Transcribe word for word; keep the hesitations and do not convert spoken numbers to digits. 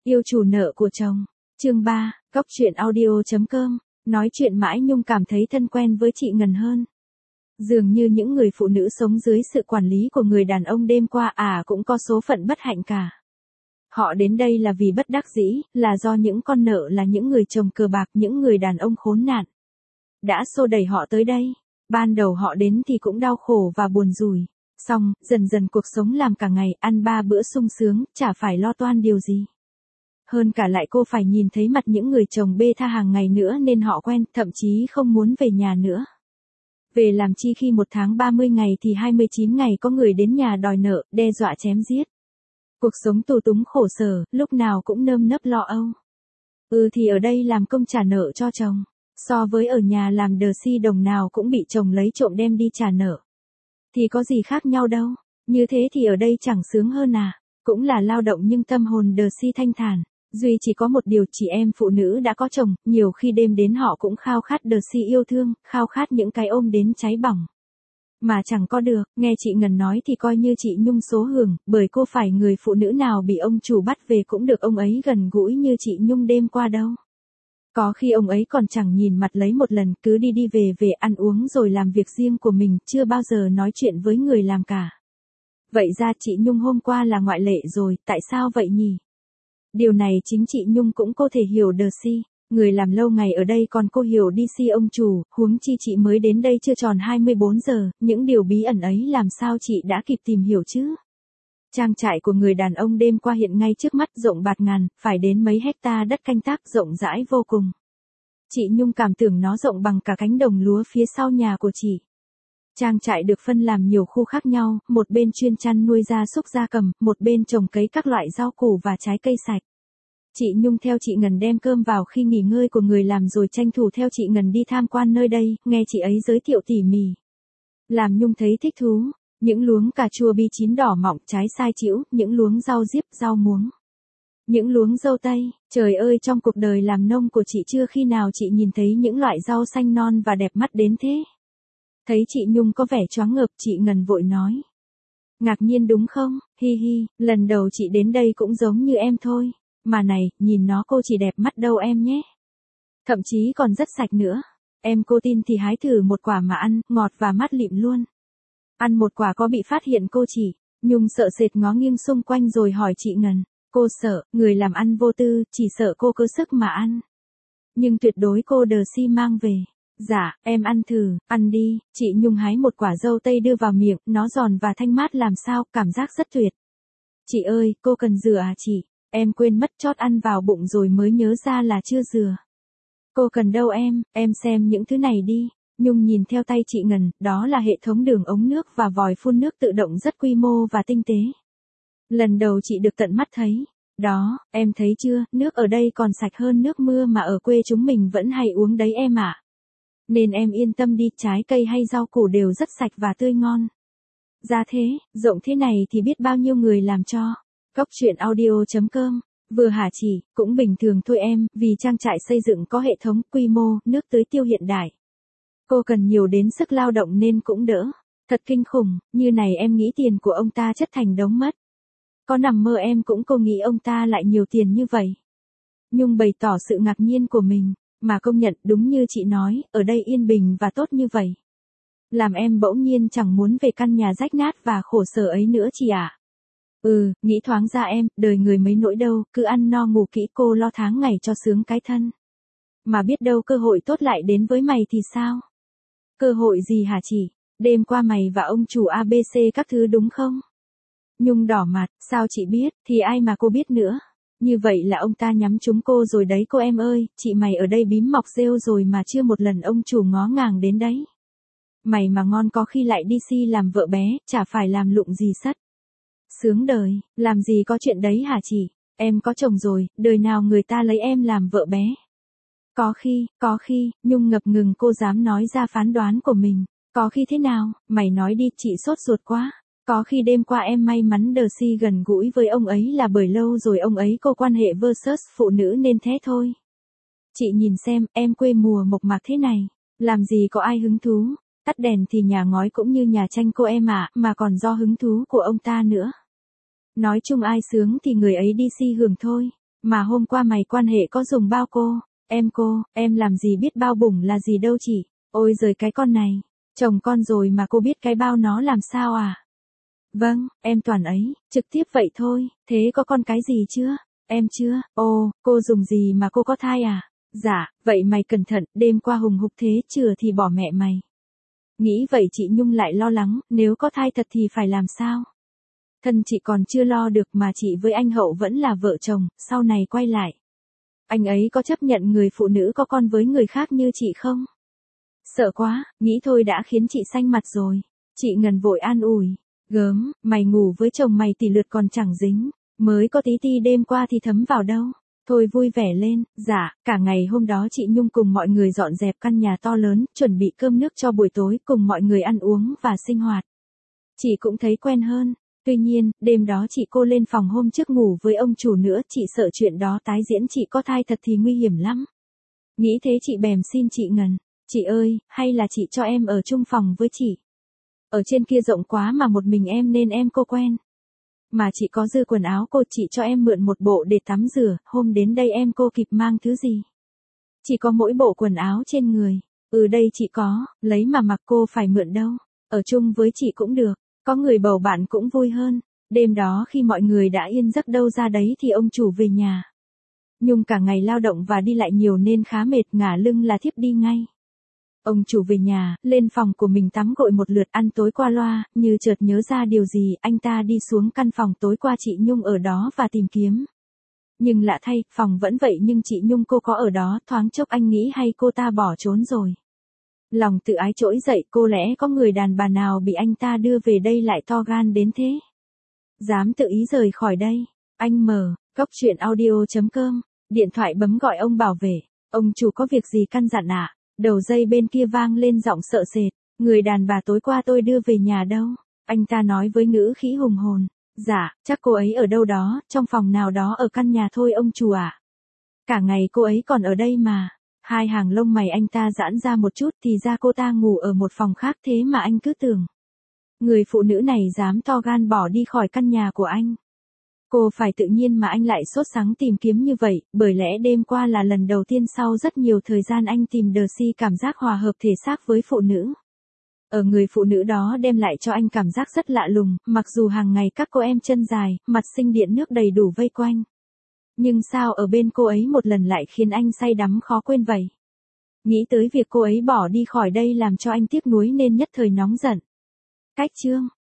Yêu chủ nợ của chồng. Chương ba, Góc truyện audio chấm com. Nói chuyện mãi Nhung cảm thấy thân quen với chị Ngân hơn. Dường như những người phụ nữ sống dưới sự quản lý của người đàn ông đêm qua à cũng có số phận bất hạnh cả. Họ đến đây là vì bất đắc dĩ, là do những con nợ là những người chồng cờ bạc, những người đàn ông khốn nạn. Đã xô đẩy họ tới đây. Ban đầu họ đến thì cũng đau khổ và buồn rủi. Xong, dần dần cuộc sống làm cả ngày, ăn ba bữa sung sướng, chả phải lo toan điều gì. Hơn cả lại cô phải nhìn thấy mặt những người chồng bê tha hàng ngày nữa nên họ quen, thậm chí không muốn về nhà nữa. Về làm chi khi một tháng ba mươi ngày thì hai mươi chín ngày có người đến nhà đòi nợ, đe dọa chém giết. Cuộc sống tù túng khổ sở, lúc nào cũng nơm nớp lo âu. Ừ thì ở đây làm công trả nợ cho chồng, so với ở nhà làm đờ si đồng nào cũng bị chồng lấy trộm đem đi trả nợ. Thì có gì khác nhau đâu, như thế thì ở đây chẳng sướng hơn à, cũng là lao động nhưng tâm hồn đờ si thanh thản. Duy chỉ có một điều, chị em phụ nữ đã có chồng, nhiều khi đêm đến họ cũng khao khát đờ si yêu thương, khao khát những cái ôm đến cháy bỏng. Mà chẳng có được, nghe chị Ngân nói thì coi như chị Nhung số hưởng, bởi cô phải người phụ nữ nào bị ông chủ bắt về cũng được ông ấy gần gũi như chị Nhung đêm qua đâu. Có khi ông ấy còn chẳng nhìn mặt lấy một lần, cứ đi đi về về ăn uống rồi làm việc riêng của mình, chưa bao giờ nói chuyện với người làm cả. Vậy ra chị Nhung hôm qua là ngoại lệ rồi, tại sao vậy nhỉ? Điều này chính chị Nhung cũng có thể hiểu đờ si, người làm lâu ngày ở đây còn cô hiểu đi si ông chủ, huống chi chị mới đến đây chưa tròn hai mươi bốn giờ, những điều bí ẩn ấy làm sao chị đã kịp tìm hiểu chứ? Trang trại của người đàn ông đêm qua hiện ngay trước mắt, rộng bạt ngàn, phải đến mấy hecta đất canh tác rộng rãi vô cùng. Chị Nhung cảm tưởng nó rộng bằng cả cánh đồng lúa phía sau nhà của chị. Trang trại được phân làm nhiều khu khác nhau, một bên chuyên chăn nuôi gia súc gia cầm, một bên trồng cấy các loại rau củ và trái cây sạch. Chị Nhung theo chị Ngân đem cơm vào khi nghỉ ngơi của người làm rồi tranh thủ theo chị Ngân đi tham quan nơi đây, nghe chị ấy giới thiệu tỉ mỉ. Làm Nhung thấy thích thú, những luống cà chua bi chín đỏ mọng, trái sai chĩu, những luống rau diếp, rau muống. Những luống dâu tây, trời ơi trong cuộc đời làm nông của chị chưa khi nào chị nhìn thấy những loại rau xanh non và đẹp mắt đến thế. Thấy chị Nhung có vẻ choáng ngợp, chị Ngân vội nói. Ngạc nhiên đúng không, hi hi, lần đầu chị đến đây cũng giống như em thôi. Mà này, nhìn nó cô chỉ đẹp mắt đâu em nhé. Thậm chí còn rất sạch nữa. Em cô tin thì hái thử một quả mà ăn, ngọt và mát lịm luôn. Ăn một quả có bị phát hiện cô chỉ. Nhung sợ sệt ngó nghiêng xung quanh rồi hỏi chị Ngân. Cô sợ, người làm ăn vô tư, chỉ sợ cô cứ sức mà ăn. Nhưng tuyệt đối cô đờ si mang về. Dạ, em ăn thử, ăn đi. Chị Nhung hái một quả dâu tây đưa vào miệng, nó giòn và thanh mát làm sao, cảm giác rất tuyệt. Chị ơi, cô cần dừa à chị? Em quên mất chót ăn vào bụng rồi mới nhớ ra là chưa dừa. Cô cần đâu em, em xem những thứ này đi. Nhung nhìn theo tay chị Ngân, đó là hệ thống đường ống nước và vòi phun nước tự động rất quy mô và tinh tế. Lần đầu chị được tận mắt thấy. Đó, em thấy chưa, nước ở đây còn sạch hơn nước mưa mà ở quê chúng mình vẫn hay uống đấy em ạ. Nên em yên tâm đi, trái cây hay rau củ đều rất sạch và tươi ngon. Ra thế, rộng thế này thì biết bao nhiêu người làm cho. Góc truyện audio chấm com. Vừa hả chị, cũng bình thường thôi em, vì trang trại xây dựng có hệ thống, quy mô, nước tưới tiêu hiện đại. Cô cần nhiều đến sức lao động nên cũng đỡ. Thật kinh khủng, như này em nghĩ tiền của ông ta chất thành đống mất. Có nằm mơ em cũng cô nghĩ ông ta lại nhiều tiền như vậy. Nhung bày tỏ sự ngạc nhiên của mình, mà công nhận đúng như chị nói, ở đây yên bình và tốt như vậy. Làm em bỗng nhiên chẳng muốn về căn nhà rách nát và khổ sở ấy nữa chị ạ. Ừ, nghĩ thoáng ra em, đời người mấy nỗi đâu, cứ ăn no ngủ kỹ cô lo tháng ngày cho sướng cái thân. Mà biết đâu cơ hội tốt lại đến với mày thì sao? Cơ hội gì hả chị? Đêm qua mày và ông chủ a bê xê các thứ đúng không? Nhung đỏ mặt, sao chị biết, thì ai mà cô biết nữa. Như vậy là ông ta nhắm trúng cô rồi đấy cô em ơi, chị mày ở đây bím mọc rêu rồi mà chưa một lần ông chủ ngó ngàng đến đấy. Mày mà ngon có khi lại đi si làm vợ bé, chả phải làm lụng gì sất. Sướng đời, làm gì có chuyện đấy hả chị, em có chồng rồi, đời nào người ta lấy em làm vợ bé. Có khi, có khi, Nhung ngập ngừng cô dám nói ra phán đoán của mình. Có khi thế nào, mày nói đi, chị sốt ruột quá. Có khi đêm qua em may mắn đờ si gần gũi với ông ấy là bởi lâu rồi ông ấy có quan hệ versus phụ nữ nên thế thôi. Chị nhìn xem, em quê mùa mộc mạc thế này, làm gì có ai hứng thú. Tắt đèn thì nhà ngói cũng như nhà tranh cô em ạ, mà còn do hứng thú của ông ta nữa. Nói chung ai sướng thì người ấy đi si hưởng thôi. Mà hôm qua mày quan hệ có dùng bao cô? Em cô, em làm gì biết bao bủng là gì đâu chị. Ôi giời cái con này, chồng con rồi mà cô biết cái bao nó làm sao à? Vâng, em toàn ấy, trực tiếp vậy thôi, thế có con cái gì chưa? Em chưa, ồ, cô dùng gì mà cô có thai à? Dạ, vậy mày cẩn thận, đêm qua hùng hục thế chừa thì bỏ mẹ mày. Nghĩ vậy chị Nhung lại lo lắng, nếu có thai thật thì phải làm sao? Thân chị còn chưa lo được mà chị với anh Hậu vẫn là vợ chồng, sau này quay lại. Anh ấy có chấp nhận người phụ nữ có con với người khác như chị không? Sợ quá, nghĩ thôi đã khiến chị xanh mặt rồi. Chị Ngân vội an ủi. Gớm, mày ngủ với chồng mày tỷ lượt còn chẳng dính. Mới có tí ti đêm qua thì thấm vào đâu. Thôi vui vẻ lên, dạ, cả ngày hôm đó chị Nhung cùng mọi người dọn dẹp căn nhà to lớn, chuẩn bị cơm nước cho buổi tối cùng mọi người ăn uống và sinh hoạt. Chị cũng thấy quen hơn. Tuy nhiên, đêm đó chị cô lên phòng hôm trước ngủ với ông chủ nữa, chị sợ chuyện đó tái diễn chị có thai thật thì nguy hiểm lắm. Nghĩ thế chị bèm xin chị Ngân, chị ơi, hay là chị cho em ở chung phòng với chị. Ở trên kia rộng quá mà một mình em nên em cô quen. Mà chị có dư quần áo cô chị cho em mượn một bộ để tắm rửa, hôm đến đây em cô kịp mang thứ gì. Chỉ có mỗi bộ quần áo trên người, ừ đây chị có, lấy mà mặc cô phải mượn đâu, ở chung với chị cũng được. Có người bầu bạn cũng vui hơn. Đêm đó khi mọi người đã yên giấc đâu ra đấy thì ông chủ về nhà. Nhung cả ngày lao động và đi lại nhiều nên khá mệt, ngả lưng là thiếp đi ngay. Ông chủ về nhà, lên phòng của mình tắm gội một lượt ăn tối qua loa, như chợt nhớ ra điều gì, anh ta đi xuống căn phòng tối qua chị Nhung ở đó và tìm kiếm. Nhưng lạ thay, phòng vẫn vậy nhưng chị Nhung cô có ở đó, thoáng chốc anh nghĩ hay cô ta bỏ trốn rồi. Lòng tự ái trỗi dậy, cô lẽ có người đàn bà nào bị anh ta đưa về đây lại to gan đến thế. Dám tự ý rời khỏi đây. Anh mở, góc truyện audio chấm com, điện thoại bấm gọi ông bảo vệ. Ông chủ có việc gì căn dặn ạ? À? Đầu dây bên kia vang lên giọng sợ sệt. Người đàn bà tối qua tôi đưa về nhà đâu? Anh ta nói với ngữ khí hùng hồn. Dạ, chắc cô ấy ở đâu đó, trong phòng nào đó ở căn nhà thôi ông chủ ạ. À? Cả ngày cô ấy còn ở đây mà. Hai hàng lông mày anh ta giãn ra một chút thì ra cô ta ngủ ở một phòng khác thế mà anh cứ tưởng. Người phụ nữ này dám to gan bỏ đi khỏi căn nhà của anh. Cô phải tự nhiên mà anh lại sốt sắng tìm kiếm như vậy, bởi lẽ đêm qua là lần đầu tiên sau rất nhiều thời gian anh tìm đờ si cảm giác hòa hợp thể xác với phụ nữ. Ở người phụ nữ đó đem lại cho anh cảm giác rất lạ lùng, mặc dù hàng ngày các cô em chân dài, mặt xinh điện nước đầy đủ vây quanh. Nhưng sao ở bên cô ấy một lần lại khiến anh say đắm khó quên vậy? Nghĩ tới việc cô ấy bỏ đi khỏi đây làm cho anh tiếc nuối nên nhất thời nóng giận. Cách chương